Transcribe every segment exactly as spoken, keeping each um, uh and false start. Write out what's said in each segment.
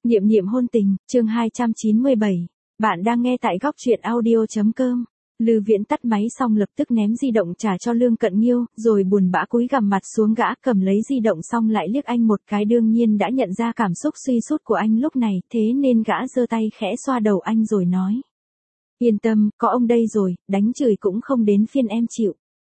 Niệm niệm hôn tình, chương hai trăm chín mươi bảy. Bạn đang nghe tại góc truyện audio.com. Lư Viễn tắt máy xong lập tức ném di động trả cho Lương Cận Nghiêu, rồi buồn bã cúi gằm mặt xuống gã cầm lấy di động xong lại liếc anh một cái, đương nhiên đã nhận ra cảm xúc suy sút của anh lúc này, thế nên gã giơ tay khẽ xoa đầu anh rồi nói. Yên tâm, có ông đây rồi, đánh chửi cũng không đến phiên em chịu.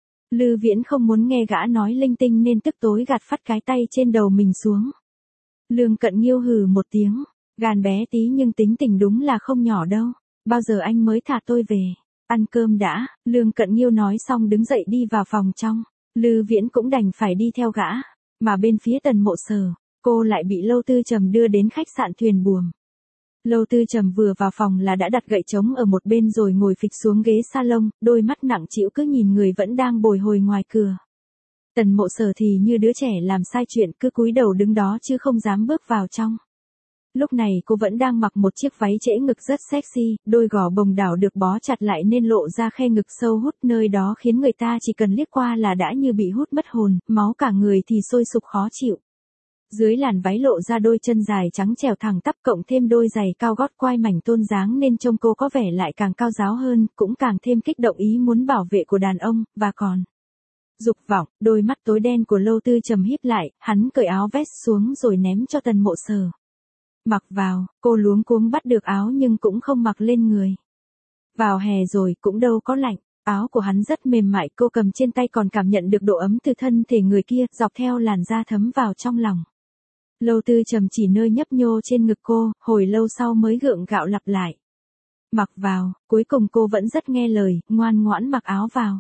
Lư Viễn không muốn nghe gã nói linh tinh nên tức tối gạt phắt cái tay trên đầu mình xuống. Lương Cận Nghiêu hừ một tiếng, gan bé tí nhưng tính tình đúng là không nhỏ đâu, bao giờ anh mới thả tôi về, ăn cơm đã. Lương Cận Nghiêu nói xong đứng dậy đi vào phòng trong, Lư Viễn cũng đành phải đi theo gã, mà bên phía Tần Mộ Sở, cô lại bị Lâu Tư Trầm đưa đến khách sạn Thuyền Buồm. Lâu Tư Trầm vừa vào phòng là đã đặt gậy trống ở một bên rồi ngồi phịch xuống ghế salon, đôi mắt nặng trĩu cứ nhìn người vẫn đang bồi hồi ngoài cửa. Tần Mộ Sở thì như đứa trẻ làm sai chuyện cứ cúi đầu đứng đó chứ không dám bước vào trong. Lúc này cô vẫn đang mặc một chiếc váy trễ ngực rất sexy, đôi gò bồng đảo được bó chặt lại nên lộ ra khe ngực sâu hút, nơi đó khiến người ta chỉ cần liếc qua là đã như bị hút mất hồn, máu cả người thì sôi sục khó chịu. Dưới làn váy lộ ra đôi chân dài trắng trẻo thẳng tắp cộng thêm đôi giày cao gót quai mảnh tôn dáng nên trông cô có vẻ lại càng cao ráo hơn, cũng càng thêm kích động ý muốn bảo vệ của đàn ông, và còn dục vọng. Đôi mắt tối đen của Lâu Tư Trầm híp lại, hắn cởi áo vest xuống rồi ném cho Tần Mộ Sở. Mặc vào, cô luống cuống bắt được áo nhưng cũng không mặc lên người. Vào hè rồi cũng đâu có lạnh, áo của hắn rất mềm mại, cô cầm trên tay còn cảm nhận được độ ấm từ thân thể người kia, dọc theo làn da thấm vào trong lòng. Lâu Tư Trầm chỉ nơi nhấp nhô trên ngực cô, hồi lâu sau mới gượng gạo lặp lại. Mặc vào, cuối cùng cô vẫn rất nghe lời, ngoan ngoãn mặc áo vào.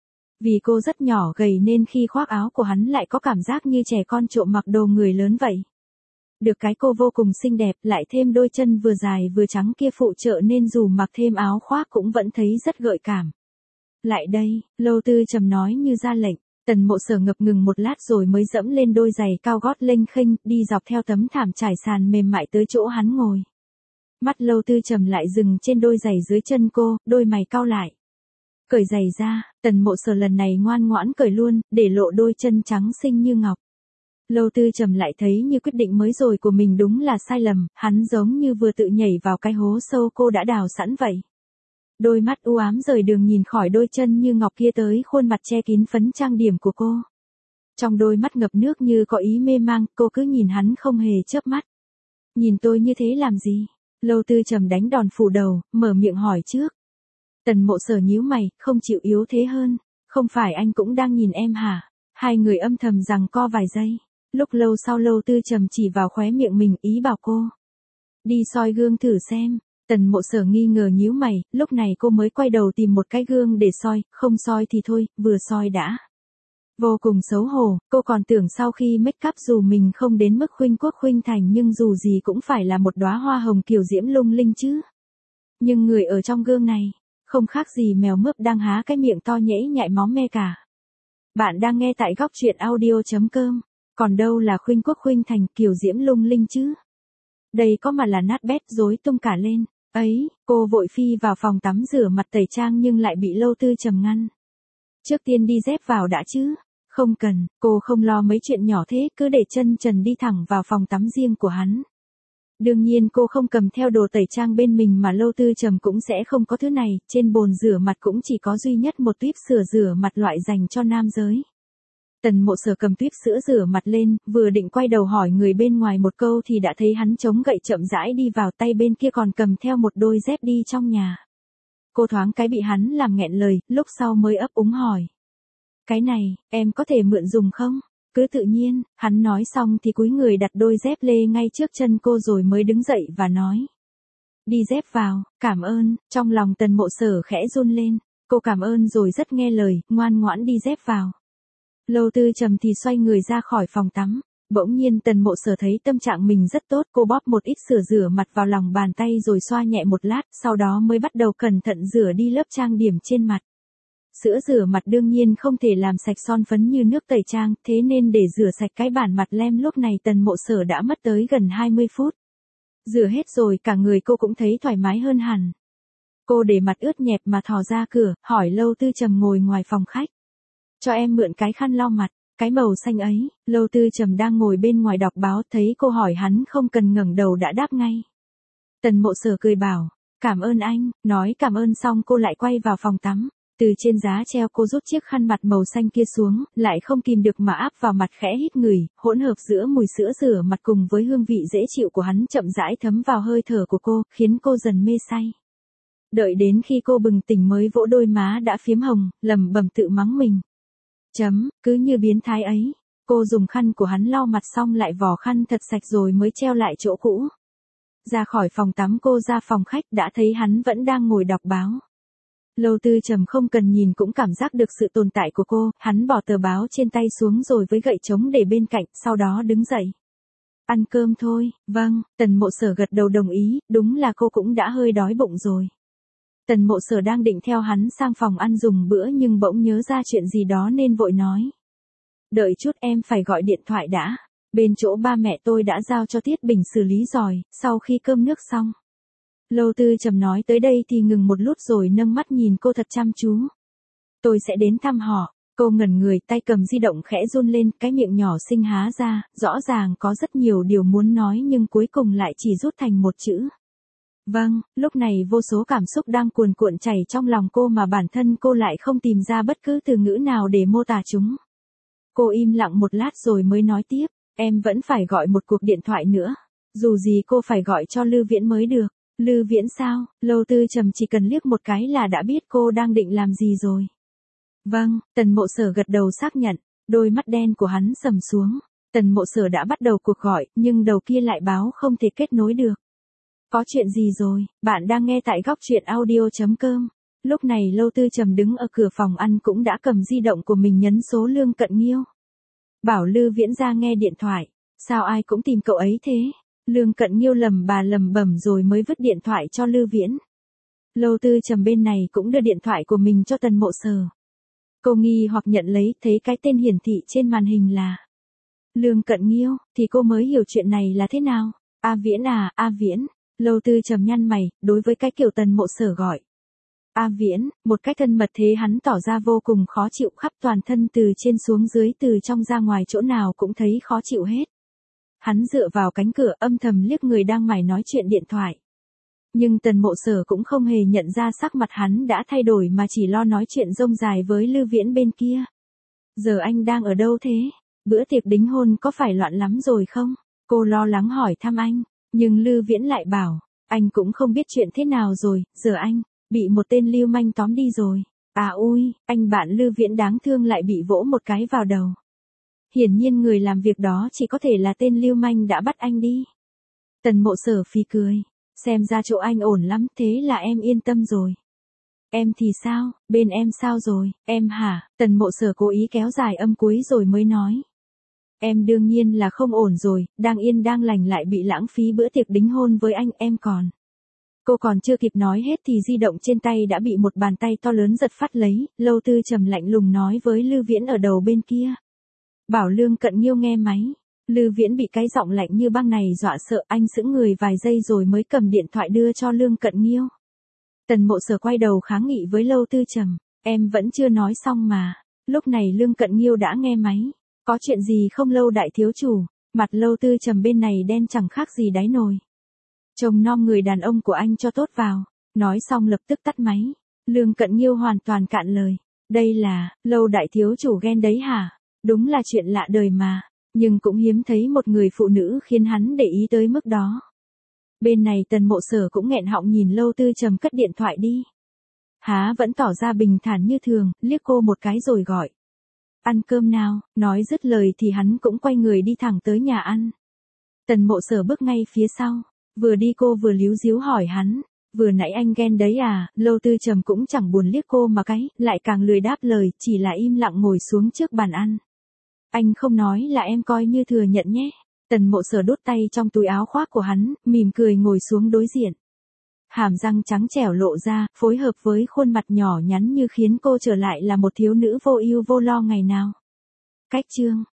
Vì cô rất nhỏ gầy nên khi khoác áo của hắn lại có cảm giác như trẻ con trộm mặc đồ người lớn vậy. Được cái cô vô cùng xinh đẹp, lại thêm đôi chân vừa dài vừa trắng kia phụ trợ nên dù mặc thêm áo khoác cũng vẫn thấy rất gợi cảm. Lại đây, Lâu Tư Trầm nói như ra lệnh. Tần Mộ Sở ngập ngừng một lát rồi mới dẫm lên đôi giày cao gót lênh khênh, đi dọc theo tấm thảm trải sàn mềm mại tới chỗ hắn ngồi. Mắt Lâu Tư Trầm lại dừng trên đôi giày dưới chân cô, đôi mày cau lại. Cởi giày ra, Tần Mộ Sở lần này ngoan ngoãn cởi luôn, để lộ đôi chân trắng xinh như ngọc. Lâu Tư Trầm lại thấy như quyết định mới rồi của mình đúng là sai lầm, hắn giống như vừa tự nhảy vào cái hố sâu cô đã đào sẵn vậy. Đôi mắt u ám rời đường nhìn khỏi đôi chân như ngọc kia tới khuôn mặt che kín phấn trang điểm của cô. Trong đôi mắt ngập nước như có ý mê mang, cô cứ nhìn hắn không hề chớp mắt. Nhìn tôi như thế làm gì? Lâu Tư Trầm đánh đòn phủ đầu, mở miệng hỏi trước. Tần Mộ Sở nhíu mày, không chịu yếu thế hơn. Không phải anh cũng đang nhìn em hả? Hai người âm thầm giằng co vài giây. Lúc lâu sau Lâu Tư Trầm chỉ vào khóe miệng mình, ý bảo cô đi soi gương thử xem. Tần Mộ Sở nghi ngờ nhíu mày, lúc này cô mới quay đầu tìm một cái gương để soi, không soi thì thôi, vừa soi đã. Vô cùng xấu hổ, cô còn tưởng sau khi make up dù mình không đến mức khuynh quốc khuynh thành nhưng dù gì cũng phải là một đóa hoa hồng kiều diễm lung linh chứ. Nhưng người ở trong gương này, không khác gì mèo mướp đang há cái miệng to nhễ nhại máu me cả. Bạn đang nghe tại góc truyện audio.com, còn đâu là khuynh quốc khuynh thành kiều diễm lung linh chứ. Đây có mà là nát bét rối tung cả lên. Ấy, cô vội phi vào phòng tắm rửa mặt tẩy trang nhưng lại bị Lâu Tư Trầm ngăn. Trước tiên đi dép vào đã chứ. Không cần, cô không lo mấy chuyện nhỏ thế, cứ để chân trần đi thẳng vào phòng tắm riêng của hắn. Đương nhiên cô không cầm theo đồ tẩy trang bên mình mà Lâu Tư Trầm cũng sẽ không có thứ này, trên bồn rửa mặt cũng chỉ có duy nhất một tuýp sữa rửa mặt loại dành cho nam giới. Tần Mộ Sở cầm tuýp sữa rửa mặt lên, vừa định quay đầu hỏi người bên ngoài một câu thì đã thấy hắn chống gậy chậm rãi đi vào, tay bên kia còn cầm theo một đôi dép đi trong nhà. Cô thoáng cái bị hắn làm nghẹn lời, lúc sau mới ấp úng hỏi. Cái này, em có thể mượn dùng không? Cứ tự nhiên, hắn nói xong thì cúi người đặt đôi dép lê ngay trước chân cô rồi mới đứng dậy và nói. Đi dép vào, cảm ơn. Trong lòng Tần Mộ Sở khẽ run lên, cô cảm ơn rồi rất nghe lời, ngoan ngoãn đi dép vào. Lâu Tư Trầm thì xoay người ra khỏi phòng tắm, bỗng nhiên Tần Mộ Sở thấy tâm trạng mình rất tốt, cô bóp một ít sữa rửa mặt vào lòng bàn tay rồi xoa nhẹ một lát, sau đó mới bắt đầu cẩn thận rửa đi lớp trang điểm trên mặt. Sữa rửa mặt đương nhiên không thể làm sạch son phấn như nước tẩy trang, thế nên để rửa sạch cái bản mặt lem lúc này Tần Mộ Sở đã mất tới gần hai mươi phút. Rửa hết rồi cả người cô cũng thấy thoải mái hơn hẳn. Cô để mặt ướt nhẹp mà thò ra cửa, hỏi Lâu Tư Trầm ngồi ngoài phòng khách. Cho em mượn cái khăn lau mặt. Cái màu xanh ấy, Lâu Tư Trầm đang ngồi bên ngoài đọc báo thấy cô hỏi hắn không cần ngẩng đầu đã đáp ngay. Tần Mộ Sở cười bảo, cảm ơn anh, nói cảm ơn xong cô lại quay vào phòng tắm. Từ trên giá treo cô rút chiếc khăn mặt màu xanh kia xuống, lại không kìm được mà áp vào mặt khẽ hít ngửi, hỗn hợp giữa mùi sữa rửa mặt cùng với hương vị dễ chịu của hắn chậm rãi thấm vào hơi thở của cô, khiến cô dần mê say. Đợi đến khi cô bừng tỉnh mới vỗ đôi má đã phiếm hồng, lẩm bẩm tự mắng mình. Chấm, cứ như biến thái ấy. Cô dùng khăn của hắn lau mặt xong lại vò khăn thật sạch rồi mới treo lại chỗ cũ. Ra khỏi phòng tắm cô ra phòng khách đã thấy hắn vẫn đang ngồi đọc báo. Lâu Tư Trầm không cần nhìn cũng cảm giác được sự tồn tại của cô, hắn bỏ tờ báo trên tay xuống rồi với gậy trống để bên cạnh, sau đó đứng dậy. Ăn cơm thôi, vâng, Tần Mộ Sở gật đầu đồng ý, đúng là cô cũng đã hơi đói bụng rồi. Tần Mộ Sở đang định theo hắn sang phòng ăn dùng bữa nhưng bỗng nhớ ra chuyện gì đó nên vội nói. Đợi chút em phải gọi điện thoại đã, bên chỗ ba mẹ tôi đã giao cho Tiết Bình xử lý rồi, sau khi cơm nước xong. Lâu Tư Trầm nói tới đây thì ngừng một lúc rồi nâng mắt nhìn cô thật chăm chú. Tôi sẽ đến thăm họ. Cô ngẩn người, tay cầm di động khẽ run lên, cái miệng nhỏ xinh há ra, rõ ràng có rất nhiều điều muốn nói nhưng cuối cùng lại chỉ rút thành một chữ. Vâng, lúc này vô số cảm xúc đang cuồn cuộn chảy trong lòng cô mà bản thân cô lại không tìm ra bất cứ từ ngữ nào để mô tả chúng. Cô im lặng một lát rồi mới nói tiếp, em vẫn phải gọi một cuộc điện thoại nữa. Dù gì cô phải gọi cho Lư Viễn mới được. Lư Viễn sao? Lâu Tư Trầm chỉ cần liếc một cái là đã biết cô đang định làm gì rồi. Vâng, Tần Mộ Sở gật đầu xác nhận, đôi mắt đen của hắn sầm xuống. Tần Mộ Sở đã bắt đầu cuộc gọi, nhưng đầu kia lại báo không thể kết nối được. Có chuyện gì rồi? Bạn đang nghe tại góc truyện audio chấm com. Lúc này Lâu Tư Trầm đứng ở cửa phòng ăn cũng đã cầm di động của mình nhấn số Lương Cận Nghiêu. Bảo Lư Viễn ra nghe điện thoại. Sao ai cũng tìm cậu ấy thế? Lương Cận Nghiêu lầm bà lầm bẩm rồi mới vứt điện thoại cho Lư Viễn. Lâu Tư Trầm bên này cũng đưa điện thoại của mình cho Tần Mộ Sở. Cô nghi hoặc nhận lấy, thấy cái tên hiển thị trên màn hình là Lương Cận Nghiêu, thì cô mới hiểu chuyện này là thế nào. A Viễn à, A Viễn. Lâu Tư Trầm nhăn mày, đối với cái kiểu Tần Mộ Sở gọi A Viễn, một cách thân mật thế hắn tỏ ra vô cùng khó chịu, khắp toàn thân từ trên xuống dưới, từ trong ra ngoài chỗ nào cũng thấy khó chịu hết. Hắn dựa vào cánh cửa âm thầm liếc người đang mải nói chuyện điện thoại. Nhưng Tần Mộ Sở cũng không hề nhận ra sắc mặt hắn đã thay đổi mà chỉ lo nói chuyện rông dài với Lư Viễn bên kia. Giờ anh đang ở đâu thế? Bữa tiệc đính hôn có phải loạn lắm rồi không? Cô lo lắng hỏi thăm anh. Nhưng Lư Viễn lại bảo, anh cũng không biết chuyện thế nào rồi, giờ anh, bị một tên lưu manh tóm đi rồi. À ui, anh bạn Lư Viễn đáng thương lại bị vỗ một cái vào đầu. Hiển nhiên người làm việc đó chỉ có thể là tên lưu manh đã bắt anh đi. Tần Mộ Sở phì cười, xem ra chỗ anh ổn lắm, thế là em yên tâm rồi. Em thì sao, bên em sao rồi, em hả? Tần Mộ Sở cố ý kéo dài âm cuối rồi mới nói. Em đương nhiên là không ổn rồi, đang yên đang lành lại bị lãng phí bữa tiệc đính hôn với anh, em còn. Cô còn chưa kịp nói hết thì di động trên tay đã bị một bàn tay to lớn giật phát lấy, Lâu Tư Trầm lạnh lùng nói với Lư Viễn ở đầu bên kia. Bảo Lương Cận Nghiêu nghe máy. Lư Viễn bị cái giọng lạnh như băng này dọa sợ, anh sững người vài giây rồi mới cầm điện thoại đưa cho Lương Cận Nghiêu. Tần Mộ Sở quay đầu kháng nghị với Lâu Tư Trầm, em vẫn chưa nói xong mà. Lúc này Lương Cận Nghiêu đã nghe máy. Có chuyện gì không Lâu đại thiếu chủ? Mặt Lâu Tư Trầm bên này đen chẳng khác gì đáy nồi. Trông nom người đàn ông của anh cho tốt vào. Nói xong lập tức tắt máy. Lương Cận Nghiêu hoàn toàn cạn lời. Đây là, Lâu đại thiếu chủ ghen đấy hả? Đúng là chuyện lạ đời mà. Nhưng cũng hiếm thấy một người phụ nữ khiến hắn để ý tới mức đó. Bên này Tần Mộ Sở cũng nghẹn họng nhìn Lâu Tư Trầm cất điện thoại đi. Há vẫn tỏ ra bình thản như thường, liếc cô một cái rồi gọi. Ăn cơm nào, nói dứt lời thì hắn cũng quay người đi thẳng tới nhà ăn. Tần Mộ Sở bước ngay phía sau, vừa đi cô vừa líu díu hỏi hắn, vừa nãy anh ghen đấy à? Lâu Tư Trầm cũng chẳng buồn liếc cô mà cái, lại càng lười đáp lời, chỉ là im lặng ngồi xuống trước bàn ăn. Anh không nói là em coi như thừa nhận nhé. Tần Mộ Sở đút tay trong túi áo khoác của hắn, mỉm cười ngồi xuống đối diện. Hàm răng trắng trẻo lộ ra, phối hợp với khuôn mặt nhỏ nhắn như khiến cô trở lại là một thiếu nữ vô ưu vô lo ngày nào. Cách chương